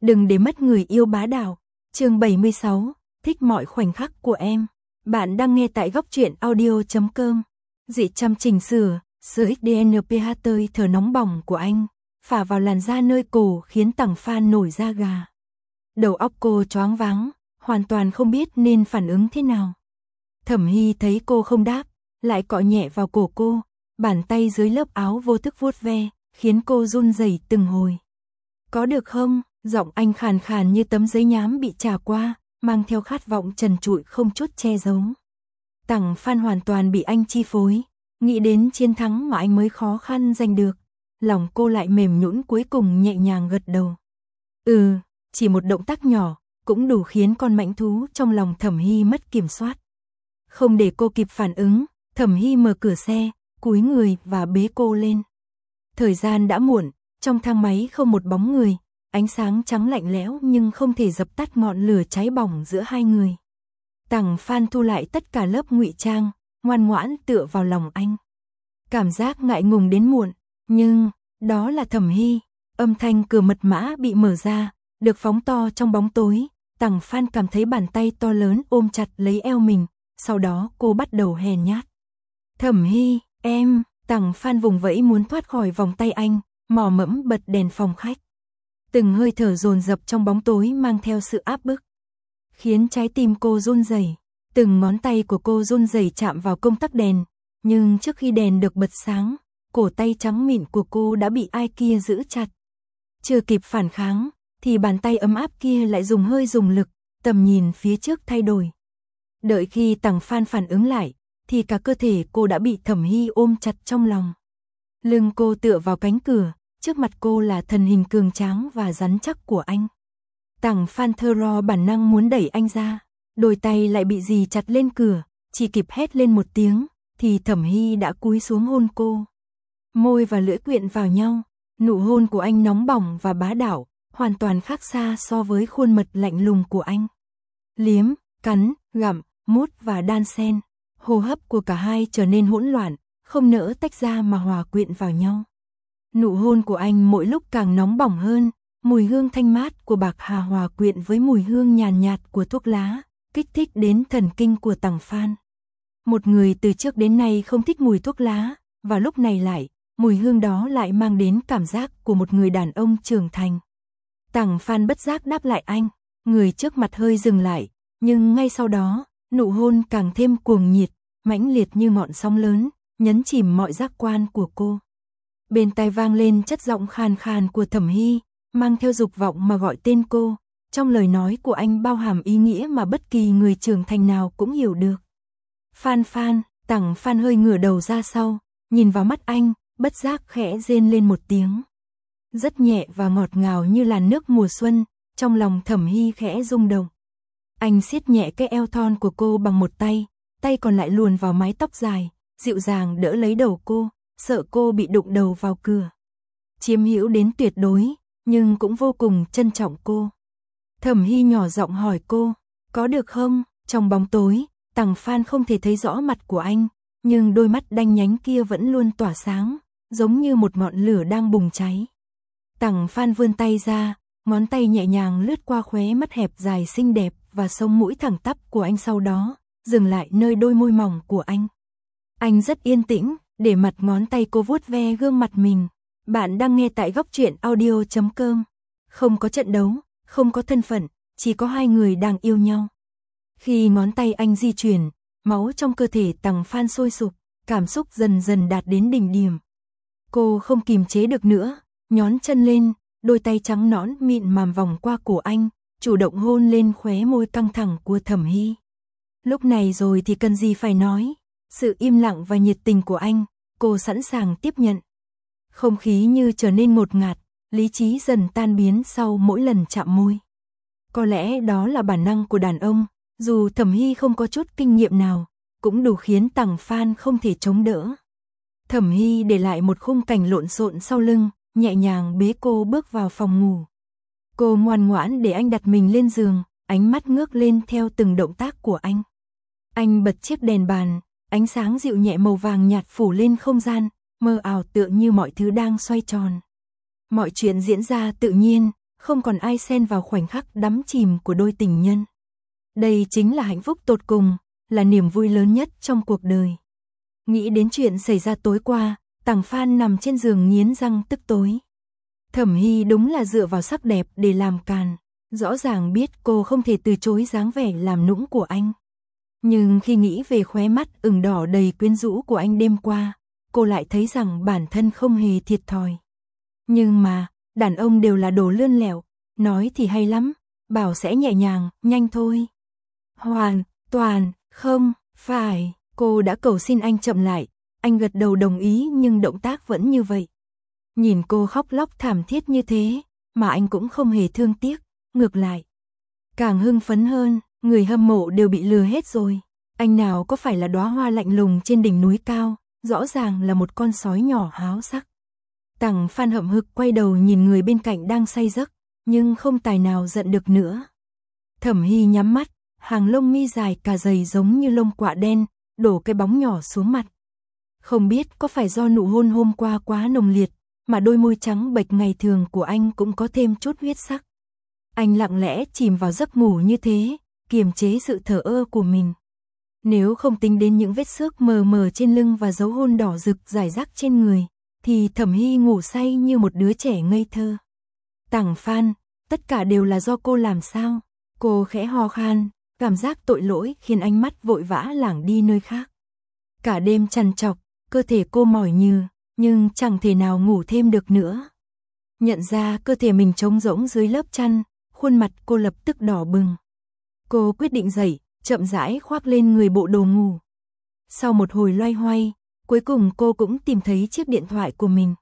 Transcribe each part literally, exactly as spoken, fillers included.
Đừng để mất người yêu bá đạo. Chương bảy mươi sáu, thích mọi khoảnh khắc của em. Bạn đang nghe tại góc truyện audio chấm com. Dị chăm chỉnh sửa, sửa ích đê en pê hát tơi thở nóng bỏng của anh, phả vào làn da nơi cổ khiến Tằng Phan nổi da gà. Đầu óc cô choáng váng, hoàn toàn không biết nên phản ứng thế nào. Thẩm Hy thấy cô không đáp, lại cọ nhẹ vào cổ cô, bàn tay dưới lớp áo vô thức vuốt ve, khiến cô run rẩy từng hồi. Có được không? Giọng anh khàn khàn như tấm giấy nhám bị chà qua, mang theo khát vọng trần trụi không chút che giấu. Tằng Phan hoàn toàn bị anh chi phối, nghĩ đến chiến thắng mà anh mới khó khăn giành được. Lòng cô lại mềm nhũn, cuối cùng nhẹ nhàng gật đầu. Ừ, chỉ một động tác nhỏ, cũng đủ khiến con mãnh thú trong lòng Thẩm Hy mất kiểm soát. Không để cô kịp phản ứng, Thẩm Hy mở cửa xe, cúi người và bế cô lên. Thời gian đã muộn, trong thang máy không một bóng người, ánh sáng trắng lạnh lẽo nhưng không thể dập tắt ngọn lửa cháy bỏng giữa hai người. Tằng Phan thu lại tất cả lớp ngụy trang, ngoan ngoãn tựa vào lòng anh. Cảm giác ngại ngùng đến muộn, nhưng đó là Thẩm Hy. Âm thanh cửa mật mã bị mở ra, được phóng to trong bóng tối. Tằng Phan cảm thấy bàn tay to lớn ôm chặt lấy eo mình, sau đó cô bắt đầu hèn nhát. Thẩm Hy, em. Tằng Phan vùng vẫy muốn thoát khỏi vòng tay anh, mò mẫm bật đèn phòng khách. Từng hơi thở dồn dập trong bóng tối mang theo sự áp bức, khiến trái tim cô run rẩy. Từng ngón tay của cô run rẩy chạm vào công tắc đèn, nhưng trước khi đèn được bật sáng, cổ tay trắng mịn của cô đã bị ai kia giữ chặt. Chưa kịp phản kháng, thì bàn tay ấm áp kia lại dùng hơi dùng lực, tầm nhìn phía trước thay đổi. Đợi khi Tằng Phan phản ứng lại, thì cả cơ thể cô đã bị Thẩm Hy ôm chặt trong lòng. Lưng cô tựa vào cánh cửa, trước mặt cô là thân hình cường tráng và rắn chắc của anh. Tằng Phan thơ ro bản năng muốn đẩy anh ra, đôi tay lại bị dì chặt lên cửa, chỉ kịp hét lên một tiếng, thì Thẩm Hy đã cúi xuống hôn cô. Môi và lưỡi quyện vào nhau, nụ hôn của anh nóng bỏng và bá đạo, hoàn toàn khác xa so với khuôn mật lạnh lùng của anh. Liếm, cắn, gặm, mút và đan xen, hô hấp của cả hai trở nên hỗn loạn, không nỡ tách ra mà hòa quyện vào nhau. Nụ hôn của anh mỗi lúc càng nóng bỏng hơn, mùi hương thanh mát của bạc hà hòa quyện với mùi hương nhàn nhạt của thuốc lá, kích thích đến thần kinh của Tằng Phan. Một người từ trước đến nay không thích mùi thuốc lá, và lúc này lại, mùi hương đó lại mang đến cảm giác của một người đàn ông trưởng thành. Tằng Phan bất giác đáp lại anh, người trước mặt hơi dừng lại, nhưng ngay sau đó, nụ hôn càng thêm cuồng nhiệt, mãnh liệt như ngọn sóng lớn, nhấn chìm mọi giác quan của cô. Bên tai vang lên chất giọng khàn khàn của Thẩm Hy, mang theo dục vọng mà gọi tên cô. Trong lời nói của anh bao hàm ý nghĩa mà bất kỳ người trưởng thành nào cũng hiểu được. Phan Phan. Tằng Phan hơi ngửa đầu ra sau, nhìn vào mắt anh, bất giác khẽ rên lên một tiếng. Rất nhẹ và ngọt ngào như làn nước mùa xuân, trong lòng Thẩm Hy khẽ rung động. Anh siết nhẹ cái eo thon của cô bằng một tay, tay còn lại luồn vào mái tóc dài, dịu dàng đỡ lấy đầu cô, sợ cô bị đụng đầu vào cửa. Chiếm hữu đến tuyệt đối, nhưng cũng vô cùng trân trọng cô. Thẩm Hy nhỏ giọng hỏi cô, có được không? Trong bóng tối, Tằng Phan không thể thấy rõ mặt của anh, nhưng đôi mắt đanh nhánh kia vẫn luôn tỏa sáng, giống như một ngọn lửa đang bùng cháy. Tằng Phan vươn tay ra, ngón tay nhẹ nhàng lướt qua khóe mắt hẹp dài xinh đẹp và sống mũi thẳng tắp của anh, sau đó dừng lại nơi đôi môi mỏng của anh. Anh rất yên tĩnh, để mặt ngón tay cô vuốt ve gương mặt mình. Bạn đang nghe tại góc truyện audio chấm com. Không có trận đấu, không có thân phận, chỉ có hai người đang yêu nhau. Khi ngón tay anh di chuyển, máu trong cơ thể Tằng Phan sôi sục, cảm xúc dần dần đạt đến đỉnh điểm. Cô không kìm chế được nữa, nhón chân lên, đôi tay trắng nõn mịn màm vòng qua cổ anh, chủ động hôn lên khóe môi căng thẳng của Thẩm Hy. Lúc này rồi thì cần gì phải nói, sự im lặng và nhiệt tình của anh, cô sẵn sàng tiếp nhận. Không khí như trở nên ngột ngạt, lý trí dần tan biến sau mỗi lần chạm môi. Có lẽ đó là bản năng của đàn ông, dù Thẩm Hy không có chút kinh nghiệm nào, cũng đủ khiến Tằng Phan không thể chống đỡ. Thẩm Hy để lại một khung cảnh lộn xộn sau lưng, nhẹ nhàng bế cô bước vào phòng ngủ. Cô ngoan ngoãn để anh đặt mình lên giường, ánh mắt ngước lên theo từng động tác của anh. Anh bật chiếc đèn bàn, ánh sáng dịu nhẹ màu vàng nhạt phủ lên không gian, mơ ảo tựa như mọi thứ đang xoay tròn. Mọi chuyện diễn ra tự nhiên, không còn ai xen vào khoảnh khắc đắm chìm của đôi tình nhân. Đây chính là hạnh phúc tột cùng, là niềm vui lớn nhất trong cuộc đời. Nghĩ đến chuyện xảy ra tối qua, Tằng Phan nằm trên giường nghiến răng tức tối. Thẩm Hy đúng là dựa vào sắc đẹp để làm càn, rõ ràng biết cô không thể từ chối dáng vẻ làm nũng của anh. Nhưng khi nghĩ về khóe mắt ửng đỏ đầy quyến rũ của anh đêm qua, cô lại thấy rằng bản thân không hề thiệt thòi. Nhưng mà, đàn ông đều là đồ lươn lẹo, nói thì hay lắm, bảo sẽ nhẹ nhàng, nhanh thôi. Hoàn toàn, không, phải, cô đã cầu xin anh chậm lại, anh gật đầu đồng ý nhưng động tác vẫn như vậy. Nhìn cô khóc lóc thảm thiết như thế, mà anh cũng không hề thương tiếc, ngược lại. Càng hưng phấn hơn, người hâm mộ đều bị lừa hết rồi. Anh nào có phải là đóa hoa lạnh lùng trên đỉnh núi cao, rõ ràng là một con sói nhỏ háo sắc. Tằng Phan hậm hực quay đầu nhìn người bên cạnh đang say giấc, nhưng không tài nào giận được nữa. Thẩm Hy nhắm mắt, hàng lông mi dài cả dày giống như lông quạ đen, đổ cái bóng nhỏ xuống mặt. Không biết có phải do nụ hôn hôm qua quá nồng liệt, mà đôi môi trắng bệch ngày thường của anh cũng có thêm chút huyết sắc. Anh lặng lẽ chìm vào giấc ngủ như thế, kiềm chế sự thờ ơ của mình. Nếu không tính đến những vết xước mờ mờ trên lưng và dấu hôn đỏ rực rải rác trên người, thì Thẩm Hy ngủ say như một đứa trẻ ngây thơ. Tằng Phan, tất cả đều là do cô làm sao? Cô khẽ ho khan, cảm giác tội lỗi khiến ánh mắt vội vã lảng đi nơi khác. Cả đêm trằn trọc, cơ thể cô mỏi nhừ, nhưng chẳng thể nào ngủ thêm được nữa. Nhận ra cơ thể mình trống rỗng dưới lớp chăn, khuôn mặt cô lập tức đỏ bừng. Cô quyết định dậy, chậm rãi khoác lên người bộ đồ ngủ. Sau một hồi loay hoay, cuối cùng cô cũng tìm thấy chiếc điện thoại của mình.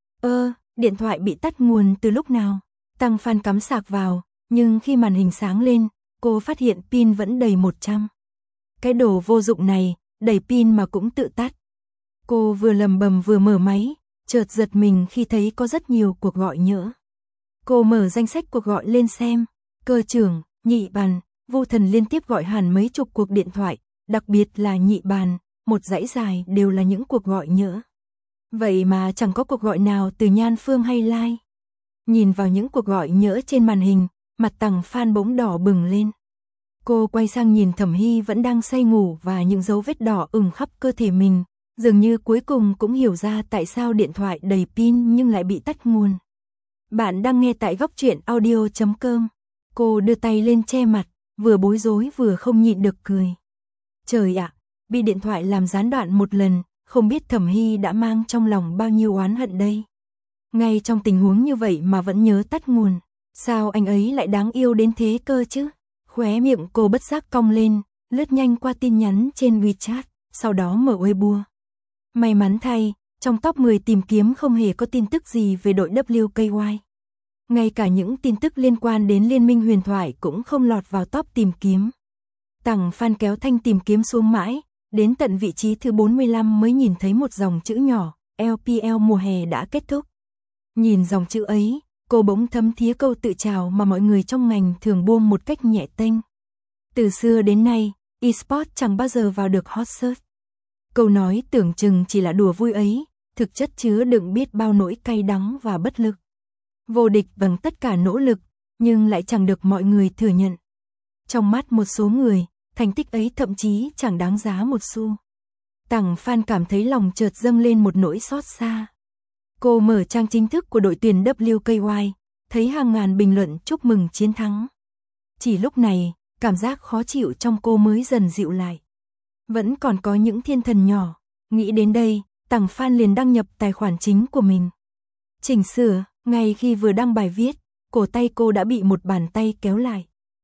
Ơ, điện thoại bị tắt nguồn từ lúc nào? Tằng Phan cắm sạc vào, nhưng khi màn hình sáng lên, cô phát hiện pin vẫn đầy một trăm. Cái đồ vô dụng này, đầy pin mà cũng tự tắt. Cô vừa lầm bầm vừa mở máy, chợt giật mình khi thấy có rất nhiều cuộc gọi nhỡ. Cô mở danh sách cuộc gọi lên xem, cơ trưởng, nhị bàn, vô thần liên tiếp gọi hẳn mấy chục cuộc điện thoại, đặc biệt là nhị bàn, một dãy dài đều là những cuộc gọi nhỡ. Vậy mà chẳng có cuộc gọi nào từ Nhan Phương hay Lai. Nhìn vào những cuộc gọi nhỡ trên màn hình, mặt Tằng Phan bỗng đỏ bừng lên. Cô quay sang nhìn Thẩm Hy vẫn đang say ngủ và những dấu vết đỏ ửng khắp cơ thể mình, dường như cuối cùng cũng hiểu ra tại sao điện thoại đầy pin nhưng lại bị tắt nguồn. Bạn đang nghe tại góc truyện audio chấm com. Cô đưa tay lên che mặt, vừa bối rối vừa không nhịn được cười. Trời ạ, bị điện thoại làm gián đoạn một lần, không biết Thẩm Hy đã mang trong lòng bao nhiêu oán hận đây. Ngay trong tình huống như vậy mà vẫn nhớ tắt nguồn, sao anh ấy lại đáng yêu đến thế cơ chứ? Khóe miệng cô bất giác cong lên, lướt nhanh qua tin nhắn trên WeChat, sau đó mở Weibo. May mắn thay, trong top mười tìm kiếm không hề có tin tức gì về đội W K Y. Ngay cả những tin tức liên quan đến Liên minh huyền thoại cũng không lọt vào top tìm kiếm. Tằng Phan kéo thanh tìm kiếm xuống mãi, đến tận vị trí thứ bốn mươi lăm mới nhìn thấy một dòng chữ nhỏ, L P L mùa hè đã kết thúc. Nhìn dòng chữ ấy, cô bỗng thấm thía câu tự chào mà mọi người trong ngành thường buông một cách nhẹ tênh. Từ xưa đến nay, eSports chẳng bao giờ vào được hot search. Câu nói tưởng chừng chỉ là đùa vui ấy, thực chất chứa đựng biết bao nỗi cay đắng và bất lực. Vô địch bằng tất cả nỗ lực, nhưng lại chẳng được mọi người thừa nhận. Trong mắt một số người, thành tích ấy thậm chí chẳng đáng giá một xu. Tằng Phan cảm thấy lòng chợt dâng lên một nỗi xót xa. Cô mở trang chính thức của đội tuyển W K Y, thấy hàng ngàn bình luận chúc mừng chiến thắng. Chỉ lúc này, cảm giác khó chịu trong cô mới dần dịu lại. Vẫn còn có những thiên thần nhỏ, nghĩ đến đây, Tằng Phan liền đăng nhập tài khoản chính của mình. Chỉnh sửa, ngay khi vừa đăng bài viết, cổ tay cô đã bị một bàn tay kéo lại.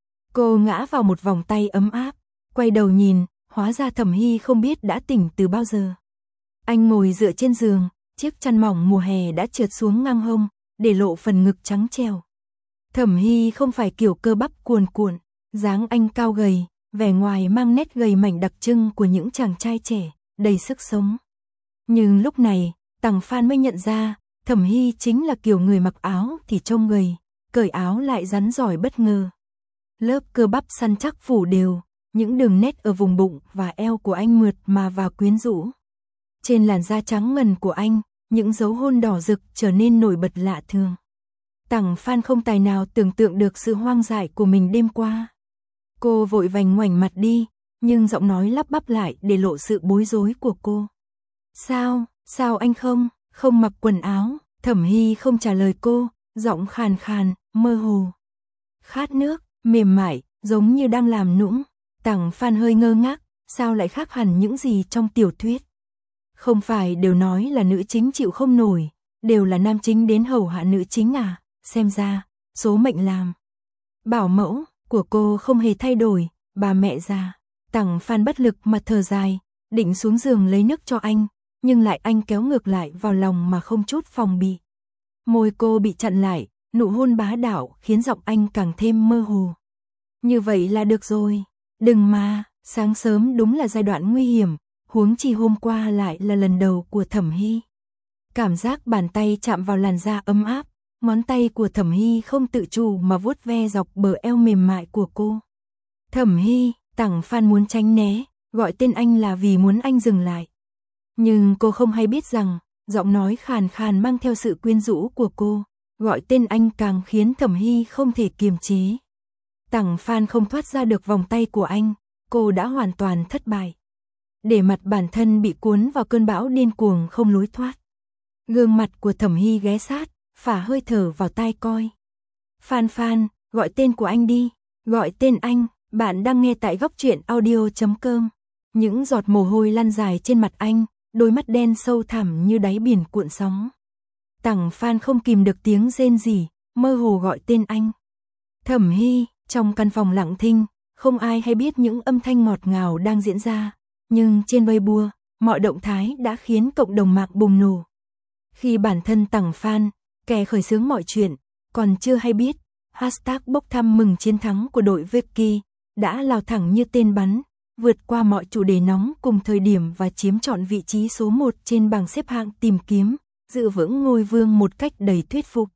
Cô ngã vào một vòng tay ấm áp, quay đầu nhìn, hóa ra Thẩm Hy không biết đã tỉnh từ bao giờ. Anh ngồi dựa trên giường, chiếc chăn mỏng mùa hè đã trượt xuống ngang hông, để lộ phần ngực trắng trẻo. Thẩm Hy không phải kiểu cơ bắp cuồn cuộn, dáng anh cao gầy, vẻ ngoài mang nét gầy mảnh đặc trưng của những chàng trai trẻ, đầy sức sống. Nhưng lúc này, Tằng Phan mới nhận ra, Thẩm Hy chính là kiểu người mặc áo thì trông gầy, cởi áo lại rắn giỏi bất ngờ. Lớp cơ bắp săn chắc phủ đều, những đường nét ở vùng bụng và eo của anh mượt mà và quyến rũ. Trên làn da trắng ngần của anh, những dấu hôn đỏ rực trở nên nổi bật lạ thường. Tằng Phan không tài nào tưởng tượng được sự hoang dại của mình đêm qua. Cô vội vành ngoảnh mặt đi, nhưng giọng nói lắp bắp lại để lộ sự bối rối của cô. Sao, sao anh không, không mặc quần áo? Thẩm Hy không trả lời cô, giọng khàn khàn, mơ hồ. Khát nước, mềm mại, giống như đang làm nũng. Tằng Phan hơi ngơ ngác, sao lại khác hẳn những gì trong tiểu thuyết? Không phải đều nói là nữ chính chịu không nổi, đều là nam chính đến hầu hạ nữ chính à? Xem ra, số mệnh làm. Bảo mẫu của cô không hề thay đổi, bà mẹ già. Tằng Phan bất lực mà thở dài, định xuống giường lấy nước cho anh, nhưng lại anh kéo ngược lại vào lòng mà không chút phòng bị. Môi cô bị chặn lại, nụ hôn bá đạo khiến giọng anh càng thêm mơ hồ. Như vậy là được rồi, đừng mà, sáng sớm đúng là giai đoạn nguy hiểm, huống chi hôm qua lại là lần đầu của Thẩm Hy. Cảm giác bàn tay chạm vào làn da ấm áp, ngón tay của Thẩm Hy không tự chủ mà vuốt ve dọc bờ eo mềm mại của cô. Thẩm Hy, Tằng Phan muốn tránh né, gọi tên anh là vì muốn anh dừng lại. Nhưng cô không hay biết rằng, giọng nói khàn khàn mang theo sự quyến rũ của cô, gọi tên anh càng khiến Thẩm Hy không thể kiềm chế. Tằng Phan không thoát ra được vòng tay của anh, cô đã hoàn toàn thất bại. Để mặt bản thân bị cuốn vào cơn bão điên cuồng không lối thoát. Gương mặt của Thẩm Hy ghé sát, phả hơi thở vào tai coi. Phan Phan, gọi tên của anh đi, gọi tên anh, bạn đang nghe tại góc truyện audio chấm com. Những giọt mồ hôi lăn dài trên mặt anh, đôi mắt đen sâu thẳm như đáy biển cuộn sóng. Tằng Phan không kìm được tiếng rên rỉ, mơ hồ gọi tên anh. Thẩm Hy, trong căn phòng lặng thinh, không ai hay biết những âm thanh ngọt ngào đang diễn ra, nhưng trên Weibo, mọi động thái đã khiến cộng đồng mạng bùng nổ. Khi bản thân Tằng Phan, kẻ khởi xướng mọi chuyện, còn chưa hay biết, hashtag bốc thăm mừng chiến thắng của đội Vicky đã lao thẳng như tên bắn, vượt qua mọi chủ đề nóng cùng thời điểm và chiếm trọn vị trí số một trên bảng xếp hạng tìm kiếm, giữ vững ngôi vương một cách đầy thuyết phục.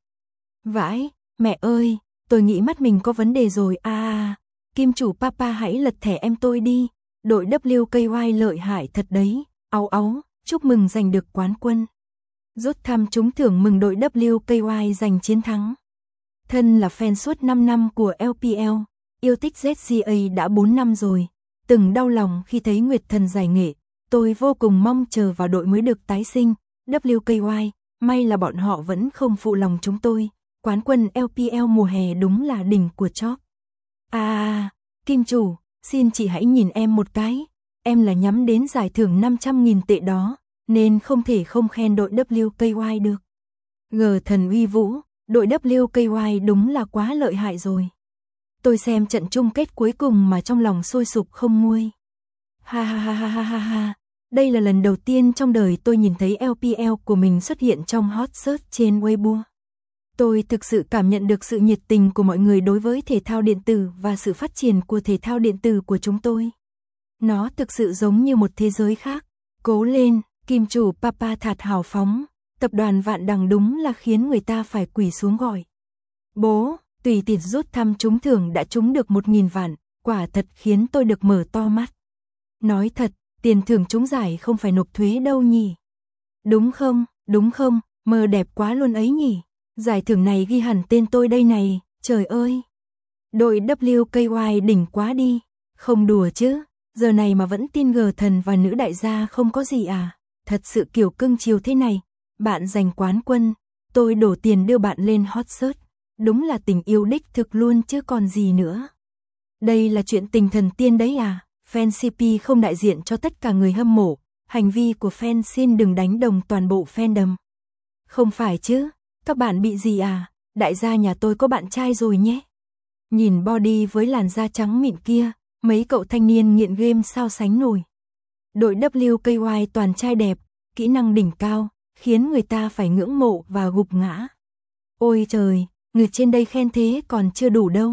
Vãi, mẹ ơi, tôi nghĩ mắt mình có vấn đề rồi à, kim chủ papa hãy lật thẻ em tôi đi, đội W K Y lợi hại thật đấy, áu áu, chúc mừng giành được quán quân. Rút thăm trúng thưởng mừng đội W K Y giành chiến thắng. Thân là fan suốt năm năm của L P L, yêu thích Z G A đã bốn năm rồi, từng đau lòng khi thấy Nguyệt Thần giải nghệ, tôi vô cùng mong chờ vào đội mới được tái sinh, W K Y, may là bọn họ vẫn không phụ lòng chúng tôi, quán quân L P L mùa hè đúng là đỉnh của chóp. À, Kim chủ, xin chị hãy nhìn em một cái, em là nhắm đến giải thưởng năm trăm nghìn tệ đó, nên không thể không khen đội W K Y được. Gờ thần uy vũ, đội W K Y đúng là quá lợi hại rồi. Tôi xem trận chung kết cuối cùng mà trong lòng sôi sục không nguôi. Ha ha ha ha ha ha ha, đây là lần đầu tiên trong đời tôi nhìn thấy L P L của mình xuất hiện trong hot search trên Weibo. Tôi thực sự cảm nhận được sự nhiệt tình của mọi người đối với thể thao điện tử và sự phát triển của thể thao điện tử của chúng tôi. Nó thực sự giống như một thế giới khác. Cố lên, kim chủ papa thạt hào phóng, tập đoàn Vạn Đằng đúng là khiến người ta phải quỳ xuống gọi. Bố, tùy tiện rút thăm trúng thưởng đã trúng được một nghìn vạn, quả thật khiến tôi được mở to mắt. Nói thật, tiền thưởng trúng giải không phải nộp thuế đâu nhỉ. Đúng không, đúng không, mơ đẹp quá luôn ấy nhỉ. Giải thưởng này ghi hẳn tên tôi đây này, trời ơi. Đội W K Y đỉnh quá đi, không đùa chứ, giờ này mà vẫn tin gờ thần và nữ đại gia không có gì à, thật sự kiểu cưng chiều thế này. Bạn giành quán quân, tôi đổ tiền đưa bạn lên hot search, đúng là tình yêu đích thực luôn chứ còn gì nữa. Đây là chuyện tình thần tiên đấy à, fan xê pê không đại diện cho tất cả người hâm mộ, hành vi của fan xin đừng đánh đồng toàn bộ fandom. Không phải chứ, các bạn bị gì à, đại gia nhà tôi có bạn trai rồi nhé. Nhìn body với làn da trắng mịn kia, mấy cậu thanh niên nghiện game sao sánh nổi. Đội W K Y toàn trai đẹp, kỹ năng đỉnh cao, khiến người ta phải ngưỡng mộ và gục ngã. Ôi trời, người trên đây khen thế còn chưa đủ đâu.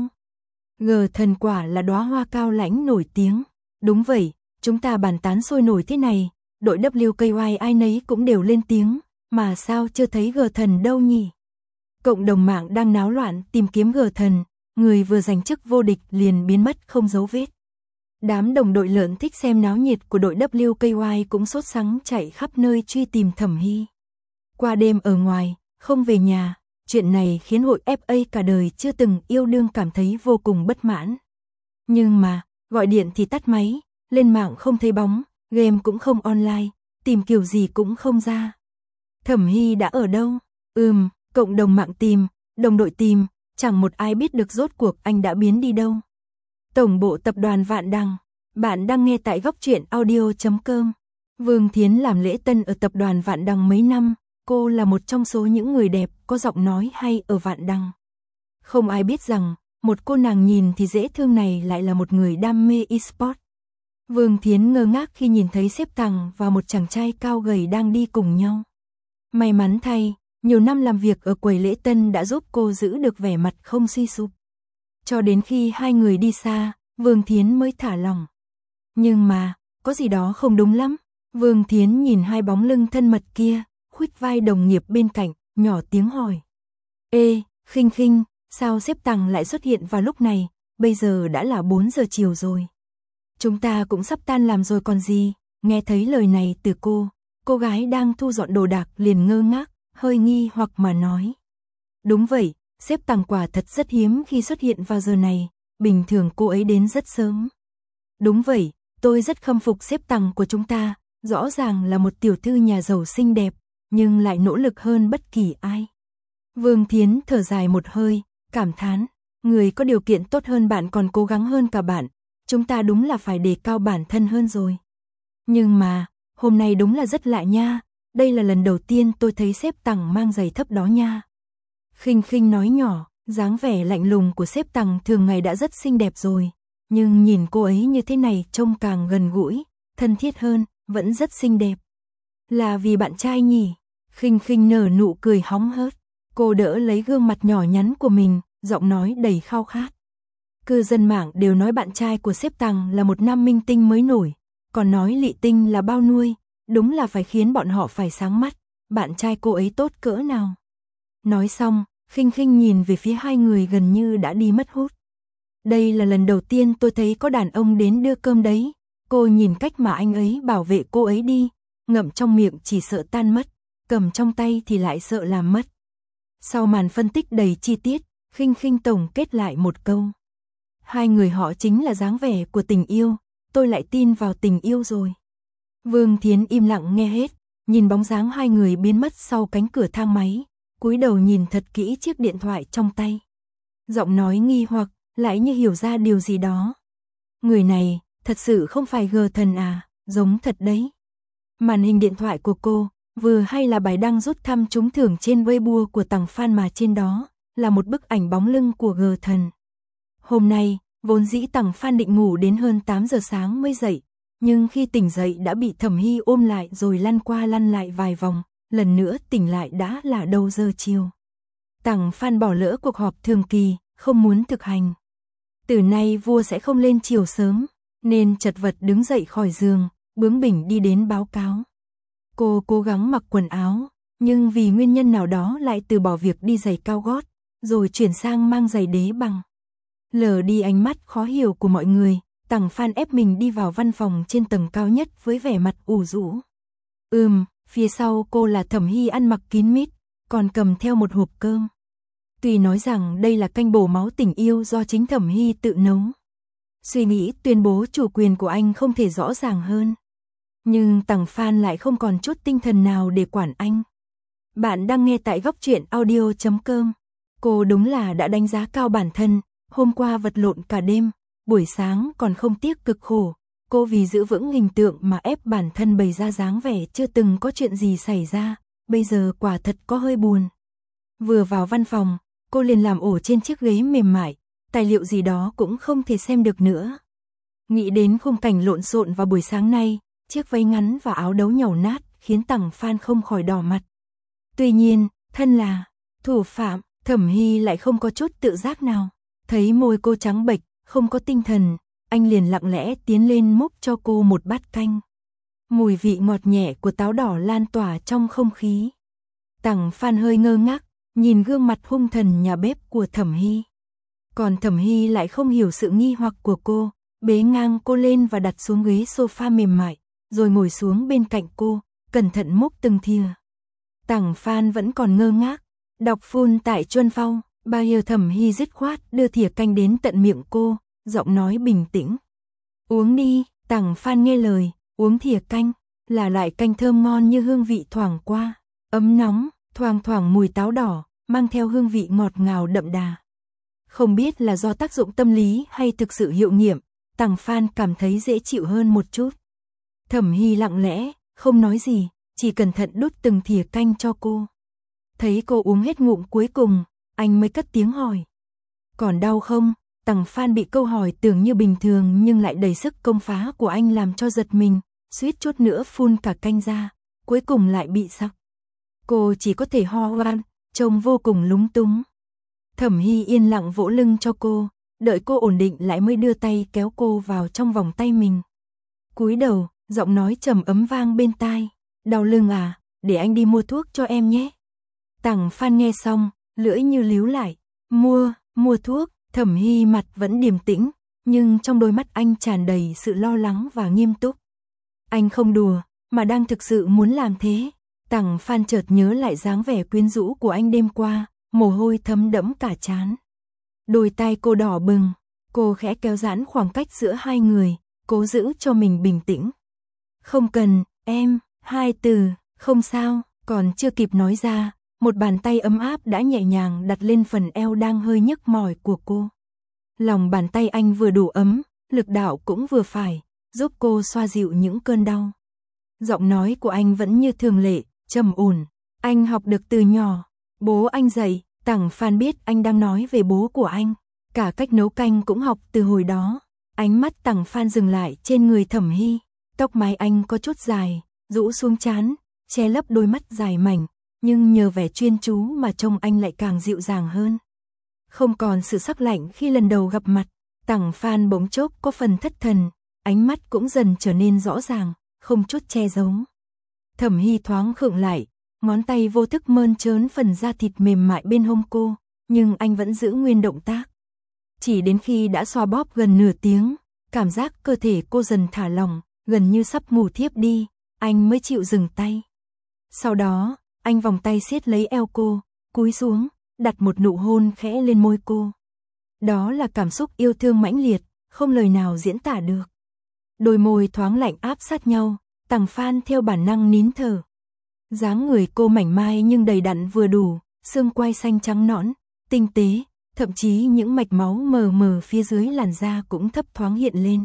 Gờ thần quả là đóa hoa cao lãnh nổi tiếng. Đúng vậy, chúng ta bàn tán sôi nổi thế này, đội W K Y ai nấy cũng đều lên tiếng, mà sao chưa thấy gờ thần đâu nhỉ? Cộng đồng mạng đang náo loạn tìm kiếm gờ thần, người vừa giành chức vô địch liền biến mất không dấu vết. Đám đồng đội lợn thích xem náo nhiệt của đội W K Y cũng sốt sắng chạy khắp nơi truy tìm Thẩm Hy. Qua đêm ở ngoài, không về nhà, Chuyện này khiến hội ép a cả đời chưa từng yêu đương cảm thấy vô cùng bất mãn. Nhưng mà, gọi điện thì tắt máy, lên mạng không thấy bóng, game cũng không online, tìm kiểu gì cũng không ra. Thẩm Hy đã ở đâu? Ừm, cộng đồng mạng tìm, đồng đội tìm, chẳng một ai biết được rốt cuộc anh đã biến đi đâu. Tổng bộ tập đoàn Vạn Đằng, bạn đang nghe tại góc truyện audio chấm com. Vương Thiến làm lễ tân ở tập đoàn Vạn Đằng mấy năm, cô là một trong số những người đẹp có giọng nói hay ở Vạn Đằng. Không ai biết rằng, một cô nàng nhìn thì dễ thương này lại là một người đam mê e-sport. Vương Thiến ngơ ngác khi nhìn thấy sếp Tằng và một chàng trai cao gầy đang đi cùng nhau. May mắn thay, nhiều năm làm việc ở quầy lễ tân đã giúp cô giữ được vẻ mặt không suy sụp. Cho đến khi hai người đi xa, Vương Thiến mới thả lòng. Nhưng mà, có gì đó không đúng lắm. Vương Thiến nhìn hai bóng lưng thân mật kia, khuỵu vai đồng nghiệp bên cạnh, nhỏ tiếng hỏi. Ê, Khinh Khinh, sao sếp Tằng lại xuất hiện vào lúc này, bây giờ đã là bốn giờ chiều rồi. Chúng ta cũng sắp tan làm rồi còn gì, nghe thấy lời này từ cô, cô gái đang thu dọn đồ đạc liền ngơ ngác, hơi nghi hoặc mà nói. Đúng vậy, sếp Tằng quả thật rất hiếm khi xuất hiện vào giờ này, bình thường cô ấy đến rất sớm. Đúng vậy, tôi rất khâm phục sếp Tằng của chúng ta, rõ ràng là một tiểu thư nhà giàu xinh đẹp, nhưng lại nỗ lực hơn bất kỳ ai. Vương Thiến thở dài một hơi, cảm thán, người có điều kiện tốt hơn bạn còn cố gắng hơn cả bạn, chúng ta đúng là phải đề cao bản thân hơn rồi. Nhưng mà, hôm nay đúng là rất lạ nha, đây là lần đầu tiên tôi thấy sếp Tằng mang giày thấp đó nha. Khinh Khinh nói nhỏ, dáng vẻ lạnh lùng của sếp Tằng thường ngày đã rất xinh đẹp rồi, nhưng nhìn cô ấy như thế này trông càng gần gũi, thân thiết hơn, vẫn rất xinh đẹp. Là vì bạn trai nhỉ? Khinh Khinh nở nụ cười hóng hớt, cô đỡ lấy gương mặt nhỏ nhắn của mình, giọng nói đầy khao khát. Cư dân mạng đều nói bạn trai của sếp Tằng là một nam minh tinh mới nổi, còn nói Lị Tinh là bao nuôi, đúng là phải khiến bọn họ phải sáng mắt, bạn trai cô ấy tốt cỡ nào. Nói xong, Khinh Khinh nhìn về phía hai người gần như đã đi mất hút. Đây là lần đầu tiên tôi thấy có đàn ông đến đưa cơm đấy, cô nhìn cách mà anh ấy bảo vệ cô ấy đi, ngậm trong miệng chỉ sợ tan mất, cầm trong tay thì lại sợ làm mất. Sau màn phân tích đầy chi tiết, Khinh Khinh tổng kết lại một câu. Hai người họ chính là dáng vẻ của tình yêu, tôi lại tin vào tình yêu rồi. Vương Thiến im lặng nghe hết, nhìn bóng dáng hai người biến mất sau cánh cửa thang máy, cúi đầu nhìn thật kỹ chiếc điện thoại trong tay. Giọng nói nghi hoặc, lại như hiểu ra điều gì đó. Người này, thật sự không phải gờ thần à, giống thật đấy. Màn hình điện thoại của cô, vừa hay là bài đăng rút thăm trúng thưởng trên Weibo của Tằng Phan mà trên đó, là một bức ảnh bóng lưng của gờ thần. Hôm nay, vốn dĩ Tằng Phan định ngủ đến hơn tám giờ sáng mới dậy, nhưng khi tỉnh dậy đã bị Thẩm Hy ôm lại rồi lăn qua lăn lại vài vòng, lần nữa tỉnh lại đã là đầu giờ chiều. Tằng Phan bỏ lỡ cuộc họp thường kỳ, không muốn thực hành. Từ nay vua sẽ không lên chiều sớm, nên chật vật đứng dậy khỏi giường, bướng bỉnh đi đến báo cáo. Cô cố gắng mặc quần áo, nhưng vì nguyên nhân nào đó lại từ bỏ việc đi giày cao gót, rồi chuyển sang mang giày đế bằng. Lờ đi ánh mắt khó hiểu của mọi người, Tằng Phan ép mình đi vào văn phòng trên tầng cao nhất với vẻ mặt ủ rũ. Ừm, phía sau cô là Thẩm Hy ăn mặc kín mít, còn cầm theo một hộp cơm. Tuy nói rằng đây là canh bổ máu tình yêu do chính Thẩm Hy tự nấu. Suy nghĩ tuyên bố chủ quyền của anh không thể rõ ràng hơn. Nhưng Tằng Phan lại không còn chút tinh thần nào để quản anh. Bạn đang nghe tại góc truyện audio chấm com. Cô đúng là đã đánh giá cao bản thân, hôm qua vật lộn cả đêm, buổi sáng còn không tiếc cực khổ. Cô vì giữ vững hình tượng mà ép bản thân bày ra dáng vẻ chưa từng có chuyện gì xảy ra, bây giờ quả thật có hơi buồn. Vừa vào văn phòng, cô liền làm ổ trên chiếc ghế mềm mại, tài liệu gì đó cũng không thể xem được nữa. Nghĩ đến khung cảnh lộn xộn vào buổi sáng nay, chiếc váy ngắn và áo đấu nhàu nát khiến Tằng Phan không khỏi đỏ mặt. Tuy nhiên, thân là thủ phạm, Thẩm Hy lại không có chút tự giác nào. Thấy môi cô trắng bệch, không có tinh thần, anh liền lặng lẽ tiến lên múc cho cô một bát canh. Mùi vị ngọt nhẹ của táo đỏ lan tỏa trong không khí. Tằng Phan hơi ngơ ngác, nhìn gương mặt hung thần nhà bếp của Thẩm Hy. Còn Thẩm Hy lại không hiểu sự nghi hoặc của cô, bế ngang cô lên và đặt xuống ghế sofa mềm mại, rồi ngồi xuống bên cạnh cô, cẩn thận múc từng thìa. Tằng Phan vẫn còn ngơ ngác, Đọc full tại Chuân Phong, bao giờ Thẩm Hy dứt khoát đưa thìa canh đến tận miệng cô, giọng nói bình tĩnh. Uống đi, Tằng Phan nghe lời, uống thìa canh, là loại canh thơm ngon như hương vị thoảng qua, ấm nóng, thoang thoảng mùi táo đỏ, mang theo hương vị ngọt ngào đậm đà. Không biết là do tác dụng tâm lý hay thực sự hiệu nghiệm, Tằng Phan cảm thấy dễ chịu hơn một chút. Thẩm Hy lặng lẽ, không nói gì, chỉ cẩn thận đút từng thìa canh cho cô. Thấy cô uống hết ngụm cuối cùng, anh mới cất tiếng hỏi. Còn đau không? Tằng Phan bị câu hỏi tưởng như bình thường nhưng lại đầy sức công phá của anh làm cho giật mình, suýt chút nữa phun cả canh ra, cuối cùng lại bị sặc. Cô chỉ có thể ho oan, trông vô cùng lúng túng. Thẩm Hy yên lặng vỗ lưng cho cô, đợi cô ổn định lại mới đưa tay kéo cô vào trong vòng tay mình. Cúi đầu, giọng nói trầm ấm vang bên tai. Đau lưng à, để anh đi mua thuốc cho em nhé. Tằng Phan nghe xong, lưỡi như líu lại. Mua, mua thuốc. Thẩm Hy mặt vẫn điềm tĩnh, nhưng trong đôi mắt anh tràn đầy sự lo lắng và nghiêm túc. Anh không đùa, mà đang thực sự muốn làm thế. Tằng Phan chợt nhớ lại dáng vẻ quyến rũ của anh đêm qua, mồ hôi thấm đẫm cả trán. Đôi tay cô đỏ bừng, cô khẽ kéo giãn khoảng cách giữa hai người, cố giữ cho mình bình tĩnh. Không cần, em, hai từ, không sao, còn chưa kịp nói ra, một bàn tay ấm áp đã nhẹ nhàng đặt lên phần eo đang hơi nhức mỏi của cô. Lòng bàn tay anh vừa đủ ấm, lực đạo cũng vừa phải, giúp cô xoa dịu những cơn đau. Giọng nói của anh vẫn như thường lệ, trầm ổn. Anh học được từ nhỏ, bố anh dạy. Tằng Phan biết anh đang nói về bố của anh, cả cách nấu canh cũng học từ hồi đó. Ánh mắt Tằng Phan dừng lại trên người Thẩm Hy, tóc mái anh có chút dài, rũ xuống trán, che lấp đôi mắt dài mảnh, nhưng nhờ vẻ chuyên chú mà trông anh lại càng dịu dàng hơn. Không còn sự sắc lạnh khi lần đầu gặp mặt, Tằng Phan bỗng chốc có phần thất thần, ánh mắt cũng dần trở nên rõ ràng, không chút che giấu. Thẩm Hy thoáng khựng lại, ngón tay vô thức mơn trớn phần da thịt mềm mại bên hông cô, nhưng anh vẫn giữ nguyên động tác. Chỉ đến khi đã xoa bóp gần nửa tiếng, cảm giác cơ thể cô dần thả lỏng, gần như sắp ngủ thiếp đi, anh mới chịu dừng tay. Sau đó, anh vòng tay siết lấy eo cô, cúi xuống, đặt một nụ hôn khẽ lên môi cô. Đó là cảm xúc yêu thương mãnh liệt, không lời nào diễn tả được. Đôi môi thoáng lạnh áp sát nhau, Tằng Phan theo bản năng nín thở. Dáng người cô mảnh mai nhưng đầy đặn vừa đủ, xương quai xanh trắng nõn, tinh tế, thậm chí những mạch máu mờ mờ phía dưới làn da cũng thấp thoáng hiện lên.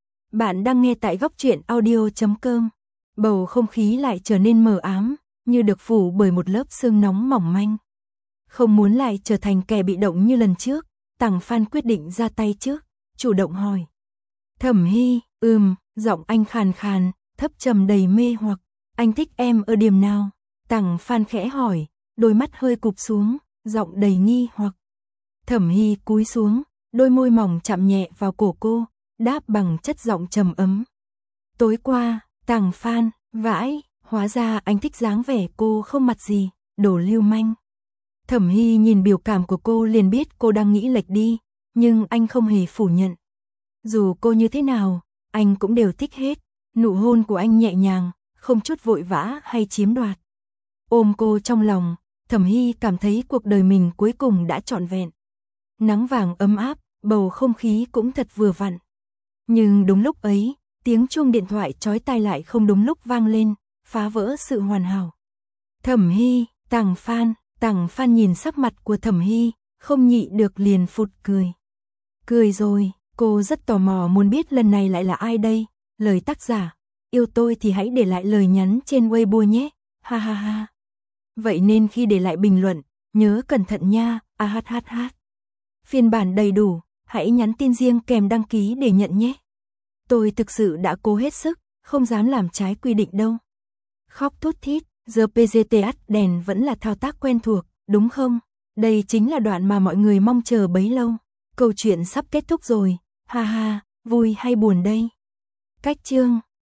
Bạn đang nghe tại góc truyện audio chấm com. Bầu không khí lại trở nên mờ ám, như được phủ bởi một lớp sương nóng mỏng manh. Không muốn lại trở thành kẻ bị động như lần trước, Tằng Phan quyết định ra tay trước, chủ động hỏi. Thẩm Hy, ừm, giọng anh khàn khàn, thấp trầm đầy mê hoặc. Anh thích em ở điểm nào? Tằng Phan khẽ hỏi, đôi mắt hơi cụp xuống, giọng đầy nghi hoặc. Thẩm Hy cúi xuống, đôi môi mỏng chạm nhẹ vào cổ cô, đáp bằng chất giọng trầm ấm. Tối qua, Tằng Phan, vãi, hóa ra anh thích dáng vẻ cô không mặt gì, đồ lưu manh. Thẩm Hy nhìn biểu cảm của cô liền biết cô đang nghĩ lệch đi, nhưng anh không hề phủ nhận. Dù cô như thế nào, anh cũng đều thích hết. Nụ hôn của anh nhẹ nhàng, không chút vội vã hay chiếm đoạt. Ôm cô trong lòng, Thẩm Hy cảm thấy cuộc đời mình cuối cùng đã trọn vẹn. Nắng vàng ấm áp, bầu không khí cũng thật vừa vặn. Nhưng đúng lúc ấy, tiếng chuông điện thoại chói tai lại không đúng lúc vang lên, phá vỡ sự hoàn hảo. Thẩm Hy, Tằng Phan, Tằng Phan nhìn sắc mặt của Thẩm Hy, không nhị được liền phụt cười. Cười rồi, cô rất tò mò muốn biết lần này lại là ai đây, lời tác giả. Yêu tôi thì hãy để lại lời nhắn trên Weibo nhé, ha ha ha. Vậy nên khi để lại bình luận, nhớ cẩn thận nha, a hát hát hát. Phiên bản đầy đủ, hãy nhắn tin riêng kèm đăng ký để nhận nhé. Tôi thực sự đã cố hết sức, không dám làm trái quy định đâu. Khóc thút thít, giờ pê giê tê hát đèn vẫn là thao tác quen thuộc, đúng không? Đây chính là đoạn mà mọi người mong chờ bấy lâu. Câu chuyện sắp kết thúc rồi, ha ha, vui hay buồn đây? Cách chương